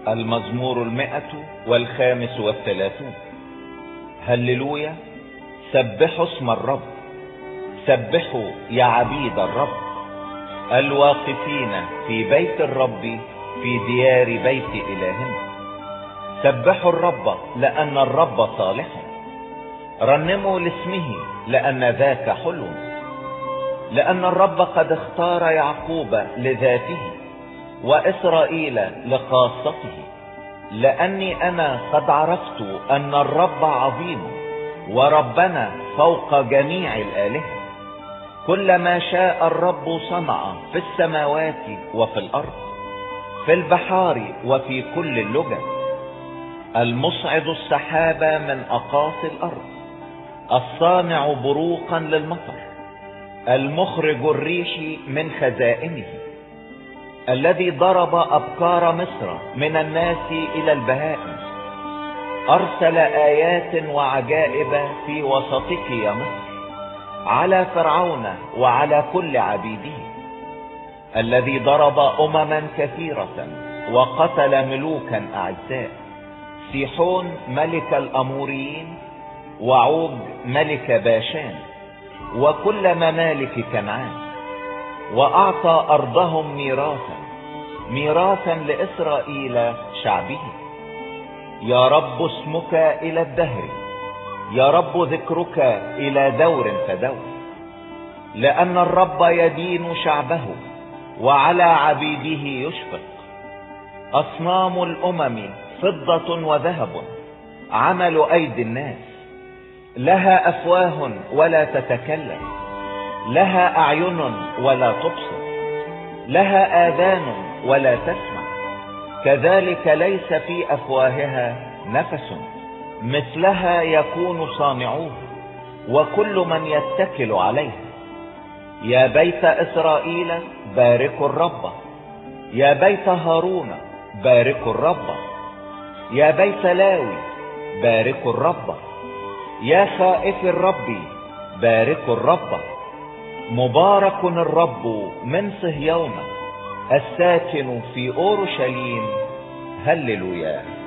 المزمور 135. هللويا. سبحوا اسم الرب، سبحوا يا عبيد الرب الواقفين في بيت الرب، في ديار بيت إلهنا. سبحوا الرب لأن الرب صالح، رنموا لاسمه لأن ذاك حلو. لأن الرب قد اختار يعقوب لذاته وإسرائيل لخاصته. لأني أنا قد عرفت أن الرب عظيم، وربنا فوق جميع الآلهة. كل ما شاء الرب صنع في السماوات وفي الأرض، في البحار وفي كل اللجج. المصعد السحاب من أقاصي الأرض، الصانع بروقا للمطر، المخرج الريش من خزائنه. الذي ضرب أبكار مصر من الناس إلى البهائم. أرسل آيات وعجائب في وسطك يا مصر، على فرعون وعلى كل عبيده. الذي ضرب أمما كثيرة وقتل ملوكا أعزاء. سيحون ملك الأموريين، وعوج ملك باشان، وكل ممالك كنعان. وأعطى أرضهم ميراثا لإسرائيل شعبه. يا رب اسمك إلى الدهر، يا رب ذكرك إلى دور فدور. لأن الرب يدين شعبه، وعلى عبيده يشفق. أصنام الأمم فضة وذهب، عمل أيدي الناس. لها أفواه ولا تتكلم، لها أعين ولا تبصر، لها آذان ولا تسمع. كذلك ليس في أفواهها نفس، مثلها يكون صانعوه وكل من يتكل عليها. يا بيت إسرائيل باركوا الرب، يا بيت هارون باركوا الرب، يا بيت لاوي باركوا الرب، يا خائف الرب باركوا الرب. مبارك الرب من صهيون، الساكن في أورشليم. هللويا.